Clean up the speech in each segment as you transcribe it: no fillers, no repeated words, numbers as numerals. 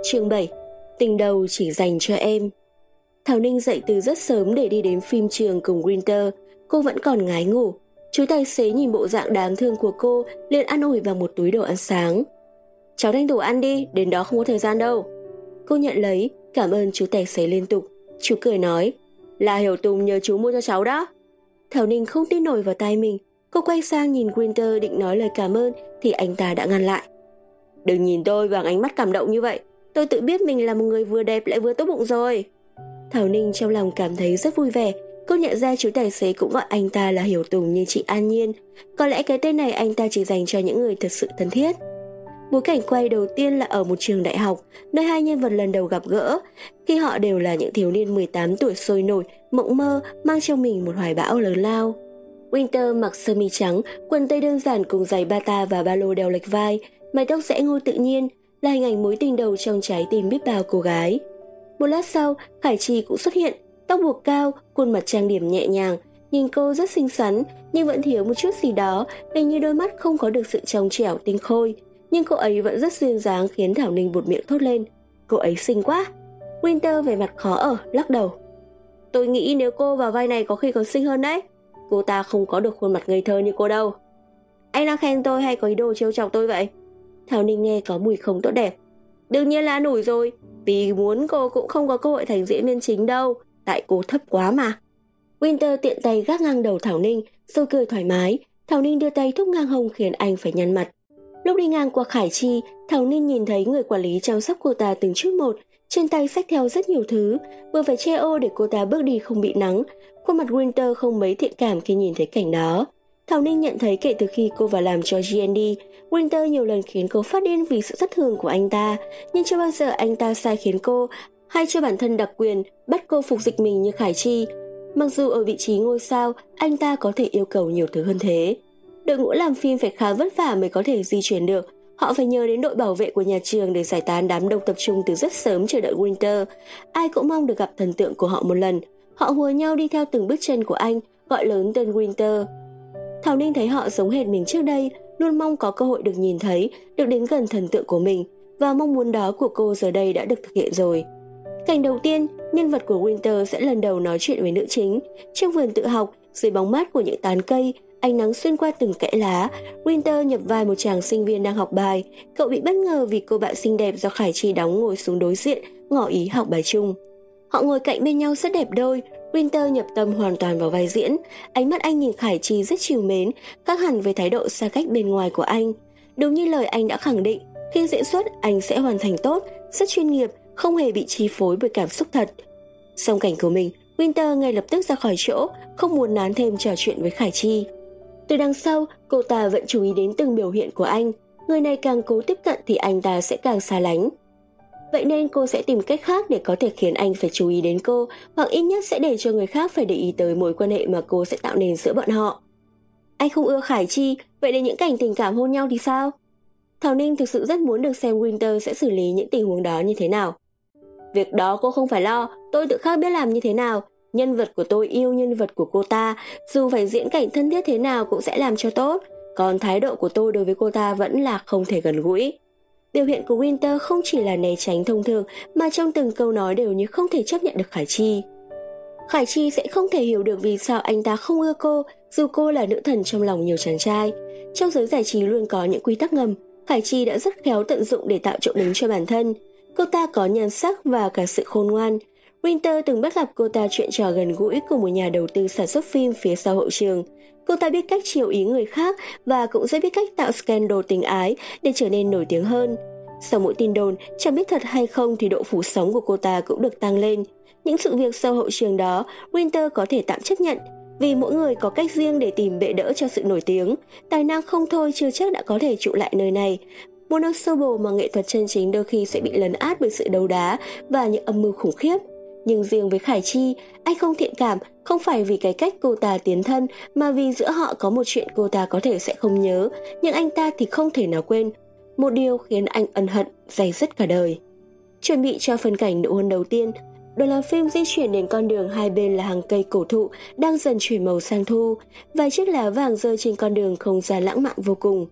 Chương 7. Tình đầu chỉ dành cho em. Thảo Ninh dậy từ rất sớm để đi đến phim trường cùng Winter. Cô vẫn còn ngái ngủ. Chú tài xế nhìn bộ dạng đáng thương của cô, liền an ủi bằng một túi đồ ăn sáng. Cháu tranh thủ ăn đi, đến đó không có thời gian đâu. Cô nhận lấy, cảm ơn chú tài xế liên tục. Chú cười nói, là Hiểu Tùng nhờ chú mua cho cháu đó. Thảo Ninh không tin nổi vào tai mình. Cô quay sang nhìn Winter định nói lời cảm ơn thì anh ta đã ngăn lại. Đừng nhìn tôi bằng ánh mắt cảm động như vậy. Tôi tự biết mình là một người vừa đẹp lại vừa tốt bụng rồi. Thảo Ninh trong lòng cảm thấy rất vui vẻ. Cô nhận ra chú tài xế cũng gọi anh ta là Hiểu Tùng như chị An Nhiên. Có lẽ cái tên này anh ta chỉ dành cho những người thật sự thân thiết. Bối cảnh quay đầu tiên là ở một trường đại học, nơi hai nhân vật lần đầu gặp gỡ, khi họ đều là những thiếu niên 18 tuổi sôi nổi, mộng mơ, mang trong mình một hoài bão lớn lao. Winter mặc sơ mi trắng, quần tây đơn giản cùng giày bata và ba lô đeo lệch vai, mái tóc rẽ ngôi tự nhiên, là hình ảnh mối tình đầu trong trái tim biết bao cô gái. Một lát sau, Khải Chi cũng xuất hiện, tóc buộc cao, khuôn mặt trang điểm nhẹ nhàng, nhìn cô rất xinh xắn, nhưng vẫn thiếu một chút gì đó, hình như đôi mắt không có được sự trong trẻo tinh khôi. Nhưng cô ấy vẫn rất duyên dáng khiến Thảo Ninh buột miệng thốt lên, cô ấy xinh quá. Winter vẻ mặt khó ở, lắc đầu. Tôi nghĩ nếu cô vào vai này có khi còn xinh hơn đấy. Cô ta không có được khuôn mặt ngây thơ như cô đâu. Anh đang khen tôi hay có ý đồ trêu chọc tôi vậy? Thảo Ninh nghe có mùi không tốt đẹp. Đương nhiên là nủi rồi, vì muốn cô cũng không có cơ hội thành diễn viên chính đâu, tại cô thấp quá mà. Winter tiện tay gác ngang đầu Thảo Ninh, rồi cười thoải mái. Thảo Ninh đưa tay thúc ngang hông khiến anh phải nhăn mặt. Lúc đi ngang qua Khải Chi, Thảo Ninh nhìn thấy người quản lý chăm sóc cô ta từng chút một, trên tay xách theo rất nhiều thứ, vừa phải che ô để cô ta bước đi không bị nắng. Khuôn mặt Winter không mấy thiện cảm khi nhìn thấy cảnh đó. Thảo Ninh nhận thấy kể từ khi cô vào làm cho GND, Winter nhiều lần khiến cô phát điên vì sự thất thường của anh ta, nhưng chưa bao giờ anh ta sai khiến cô hay cho bản thân đặc quyền bắt cô phục dịch mình như Khải Chi. Mặc dù ở vị trí ngôi sao, anh ta có thể yêu cầu nhiều thứ hơn thế. Đội ngũ làm phim phải khá vất vả mới có thể di chuyển được. Họ phải nhờ đến đội bảo vệ của nhà trường để giải tán đám đông tập trung từ rất sớm chờ đợi Winter. Ai cũng mong được gặp thần tượng của họ một lần. Họ hùa nhau đi theo từng bước chân của anh, gọi lớn tên Winter. Thảo Ninh thấy họ giống hệt mình trước đây, luôn mong có cơ hội được nhìn thấy, được đến gần thần tượng của mình, và mong muốn đó của cô giờ đây đã được thực hiện rồi. Cảnh đầu tiên, nhân vật của Winter sẽ lần đầu nói chuyện với nữ chính. Trong vườn tự học, dưới bóng mát của những tán cây, ánh nắng xuyên qua từng kẽ lá, Winter nhập vai một chàng sinh viên đang học bài. Cậu bị bất ngờ vì cô bạn xinh đẹp do Khải Chi đóng ngồi xuống đối diện, ngỏ ý học bài chung. Họ ngồi cạnh bên nhau rất đẹp đôi. Winter nhập tâm hoàn toàn vào vai diễn. Ánh mắt anh nhìn Khải Chi rất trìu mến, khác hẳn với thái độ xa cách bên ngoài của anh. Đúng như lời anh đã khẳng định, khi diễn xuất anh sẽ hoàn thành tốt, rất chuyên nghiệp, không hề bị chi phối bởi cảm xúc thật. Xong cảnh của mình, Winter ngay lập tức ra khỏi chỗ, không muốn nán thêm trò chuyện với Khải Chi. Từ đằng sau, cô ta vẫn chú ý đến từng biểu hiện của anh. Người này càng cố tiếp cận thì anh ta sẽ càng xa lánh. Vậy nên cô sẽ tìm cách khác để có thể khiến anh phải chú ý đến cô, hoặc ít nhất sẽ để cho người khác phải để ý tới mối quan hệ mà cô sẽ tạo nên giữa bọn họ. Anh không ưa Khải Chi, vậy đến những cảnh tình cảm hôn nhau thì sao? Thảo Ninh thực sự rất muốn được xem Winter sẽ xử lý những tình huống đó như thế nào. Việc đó cô không phải lo, tôi tự khắc biết làm như thế nào. Nhân vật của tôi yêu nhân vật của cô ta, dù phải diễn cảnh thân thiết thế nào cũng sẽ làm cho tốt, còn thái độ của tôi đối với cô ta vẫn là không thể gần gũi. Biểu hiện của Winter không chỉ là né tránh thông thường, mà trong từng câu nói đều như không thể chấp nhận được Khải Chi. Khải Chi sẽ không thể hiểu được vì sao anh ta không ưa cô, dù cô là nữ thần trong lòng nhiều chàng trai. Trong giới giải trí luôn có những quy tắc ngầm, Khải Chi đã rất khéo tận dụng để tạo chỗ đứng cho bản thân. Cô ta có nhan sắc và cả sự khôn ngoan. Winter từng bắt gặp cô ta chuyện trò gần gũi của một nhà đầu tư sản xuất phim phía sau hậu trường. Cô ta biết cách chiều ý người khác và cũng rất biết cách tạo scandal tình ái để trở nên nổi tiếng hơn. Sau mỗi tin đồn, chẳng biết thật hay không thì độ phủ sóng của cô ta cũng được tăng lên. Những sự việc sau hậu trường đó, Winter có thể tạm chấp nhận, vì mỗi người có cách riêng để tìm bệ đỡ cho sự nổi tiếng. Tài năng không thôi chưa chắc đã có thể trụ lại nơi này. Một nơi xô bồ mà nghệ thuật chân chính đôi khi sẽ bị lấn át bởi sự đấu đá và những âm mưu khủng khiếp. Nhưng riêng với Khải Chi, anh không thiện cảm, không phải vì cái cách cô ta tiến thân, mà vì giữa họ có một chuyện cô ta có thể sẽ không nhớ, nhưng anh ta thì không thể nào quên. Một điều khiến anh ân hận, day dứt cả đời. Chuẩn bị cho phân cảnh nụ hôn đầu tiên, đoàn làm phim di chuyển đến con đường hai bên là hàng cây cổ thụ đang dần chuyển màu sang thu. Vài chiếc lá vàng rơi trên con đường không gian lãng mạn vô cùng.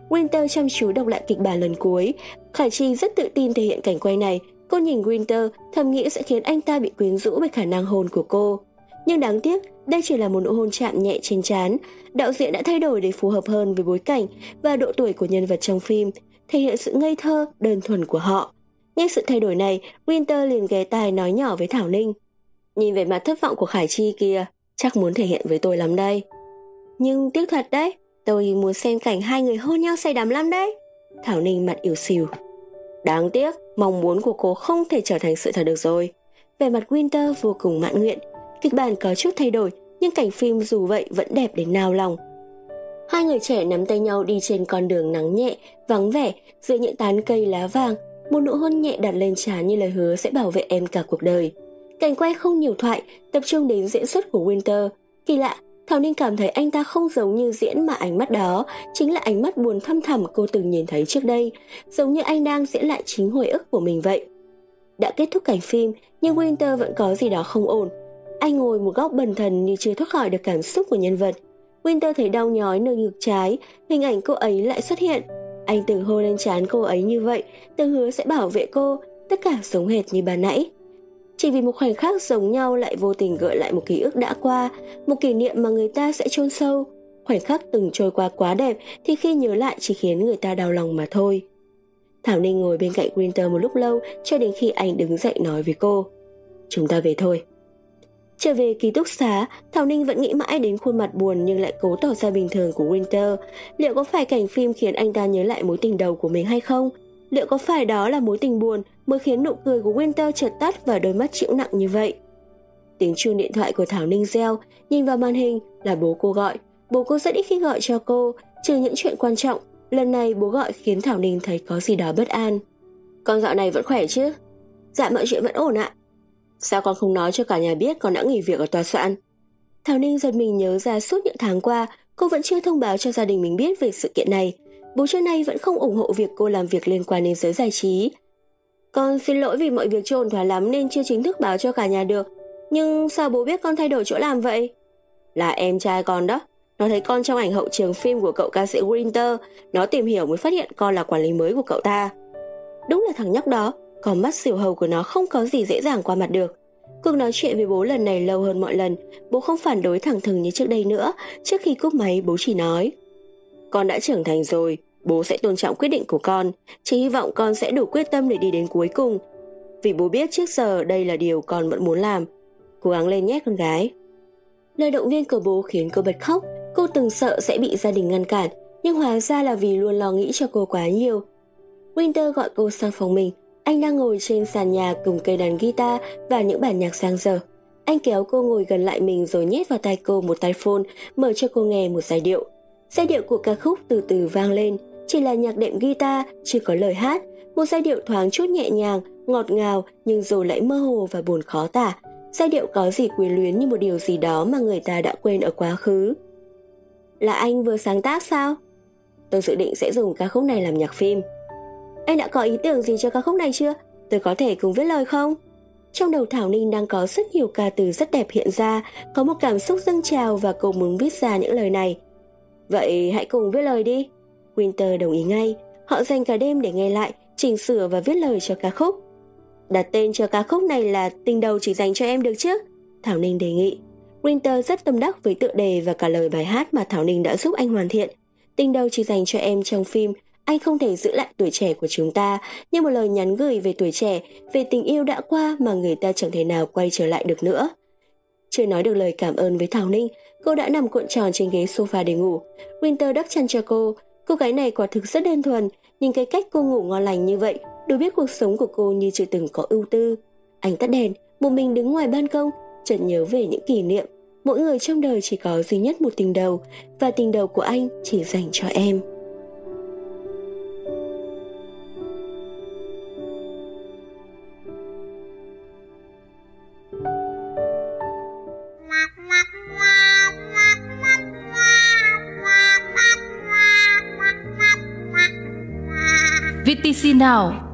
Winter chăm chú đọc lại kịch bản lần cuối. Khải Chi rất tự tin thể hiện cảnh quay này. Cô nhìn Winter, thầm nghĩ sẽ khiến anh ta bị quyến rũ bởi khả năng hôn của cô. Nhưng đáng tiếc, đây chỉ là một nụ hôn chạm nhẹ trên trán. Đạo diễn đã thay đổi để phù hợp hơn với bối cảnh và độ tuổi của nhân vật trong phim, thể hiện sự ngây thơ, đơn thuần của họ. Nghe sự thay đổi này, Winter liền ghé tai nói nhỏ với Thảo Ninh. Nhìn về mặt thất vọng của Khải Chi kìa, chắc muốn thể hiện với tôi lắm đây. Nhưng tiếc thật đấy, tôi muốn xem cảnh hai người hôn nhau say đắm lắm đấy. Thảo Ninh mặt ỉu xìu. Đáng tiếc, mong muốn của cô không thể trở thành sự thật được rồi. Về mặt Winter vô cùng mãn nguyện. Kịch bản có chút thay đổi, nhưng cảnh phim dù vậy vẫn đẹp đến nao lòng. Hai người trẻ nắm tay nhau đi trên con đường nắng nhẹ, vắng vẻ, dưới những tán cây lá vàng. Một nụ hôn nhẹ đặt lên trán như lời hứa sẽ bảo vệ em cả cuộc đời. Cảnh quay không nhiều thoại, tập trung đến diễn xuất của Winter. Kỳ lạ, Thảo Ninh cảm thấy anh ta không giống như diễn mà ánh mắt đó chính là ánh mắt buồn thăm thẳm cô từng nhìn thấy trước đây, giống như anh đang diễn lại chính hồi ức của mình vậy. Đã kết thúc cảnh phim, nhưng Winter vẫn có gì đó không ổn. Anh ngồi một góc bần thần như chưa thoát khỏi được cảm xúc của nhân vật. Winter thấy đau nhói nơi ngực trái, hình ảnh cô ấy lại xuất hiện. Anh từng hôn lên trán cô ấy như vậy, từng hứa sẽ bảo vệ cô, tất cả giống hệt như ban nãy. Chỉ vì một khoảnh khắc giống nhau lại vô tình gợi lại một ký ức đã qua, một kỷ niệm mà người ta sẽ chôn sâu. Khoảnh khắc từng trôi qua quá đẹp thì khi nhớ lại chỉ khiến người ta đau lòng mà thôi. Thảo Ninh ngồi bên cạnh Winter một lúc lâu cho đến khi anh đứng dậy nói với cô. Chúng ta về thôi. Trở về ký túc xá, Thảo Ninh vẫn nghĩ mãi đến khuôn mặt buồn nhưng lại cố tỏ ra bình thường của Winter. Liệu có phải cảnh phim khiến anh ta nhớ lại mối tình đầu của mình hay không? Liệu có phải đó là mối tình buồn mới khiến nụ cười của Winter chợt tắt và đôi mắt chịu nặng như vậy? Tiếng chuông điện thoại của Thảo Ninh reo, nhìn vào màn hình là bố cô gọi. Bố cô rất ít khi gọi cho cô, trừ những chuyện quan trọng. Lần này bố gọi khiến Thảo Ninh thấy có gì đó bất an. Con dạo này vẫn khỏe chứ? Dạ mọi chuyện vẫn ổn ạ. Sao con không nói cho cả nhà biết con đã nghỉ việc ở tòa soạn? Thảo Ninh giật mình nhớ ra suốt những tháng qua cô vẫn chưa thông báo cho gia đình mình biết về sự kiện này. Bố trước nay vẫn không ủng hộ việc cô làm việc liên quan đến giới giải trí. Con xin lỗi vì mọi việc chưa ổn thỏa lắm nên chưa chính thức báo cho cả nhà được. Nhưng sao bố biết con thay đổi chỗ làm vậy? Là em trai con đó. Nó thấy con trong ảnh hậu trường phim của cậu ca sĩ Winter. Nó tìm hiểu mới phát hiện con là quản lý mới của cậu ta. Đúng là thằng nhóc đó, con mắt xỉu hầu của nó không có gì dễ dàng qua mặt được. Cuộc nói chuyện với bố lần này lâu hơn mọi lần. Bố không phản đối thẳng thừng như trước đây nữa. Trước khi cúp máy bố chỉ nói: Con đã trưởng thành rồi, bố sẽ tôn trọng quyết định của con. Chỉ hy vọng con sẽ đủ quyết tâm để đi đến cuối cùng. Vì bố biết trước giờ đây là điều con vẫn muốn làm. Cố gắng lên nhé con gái. Lời động viên của bố khiến cô bật khóc. Cô từng sợ sẽ bị gia đình ngăn cản, nhưng hóa ra là vì luôn lo nghĩ cho cô quá nhiều. Winter gọi cô sang phòng mình. Anh đang ngồi trên sàn nhà cùng cây đàn guitar và những bản nhạc giang dở. Anh kéo cô ngồi gần lại mình rồi nhét vào tai cô một tai phone, mở cho cô nghe một giai điệu. Giai điệu của ca khúc từ từ vang lên, chỉ là nhạc đệm guitar, chưa có lời hát. Một giai điệu thoáng chút nhẹ nhàng, ngọt ngào nhưng rồi lại mơ hồ và buồn khó tả. Giai điệu có gì quyến luyến như một điều gì đó mà người ta đã quên ở quá khứ. Là anh vừa sáng tác sao? Tôi dự định sẽ dùng ca khúc này làm nhạc phim. Anh đã có ý tưởng gì cho ca khúc này chưa? Tôi có thể cùng viết lời không? Trong đầu Thảo Ninh đang có rất nhiều ca từ rất đẹp hiện ra, có một cảm xúc dâng trào và cô muốn viết ra những lời này. Vậy hãy cùng viết lời đi. Winter đồng ý ngay. Họ dành cả đêm để nghe lại, chỉnh sửa và viết lời cho ca khúc. Đặt tên cho ca khúc này là Tình đầu chỉ dành cho em được chứ? Thảo Ninh đề nghị. Winter rất tâm đắc với tựa đề và cả lời bài hát mà Thảo Ninh đã giúp anh hoàn thiện. Tình đầu chỉ dành cho em trong phim, anh không thể giữ lại tuổi trẻ của chúng ta, như một lời nhắn gửi về tuổi trẻ, về tình yêu đã qua mà người ta chẳng thể nào quay trở lại được nữa. Chưa nói được lời cảm ơn với Thảo Ninh, cô đã nằm cuộn tròn trên ghế sofa để ngủ. Winter đắp chăn cho cô. Cô gái này quả thực rất đơn thuần, nhưng cái cách cô ngủ ngon lành như vậy đủ biết cuộc sống của cô như chưa từng có ưu tư. Anh tắt đèn, một mình đứng ngoài ban công, chợt nhớ về những kỷ niệm. Mỗi người trong đời chỉ có duy nhất một tình đầu, và tình đầu của anh chỉ dành cho em. VTC Now,